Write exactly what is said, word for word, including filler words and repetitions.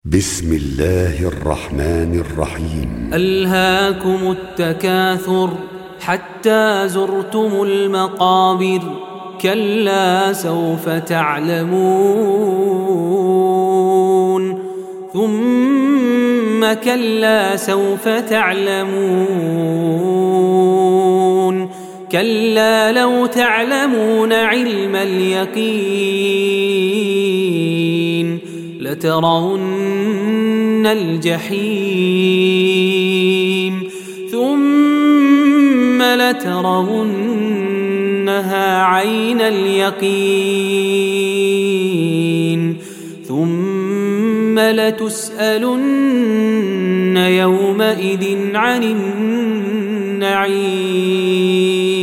بسم الله الرحمن الرحيم. ألهاكم التكاثر حتى زرتم المقابر كلا سوف تعلمون ثم كلا سوف تعلمون كلا لو تعلمون علم اليقين لترون الجحيم ثم لترونها عين اليقين ثم لتسألن يومئذ عن النعيم.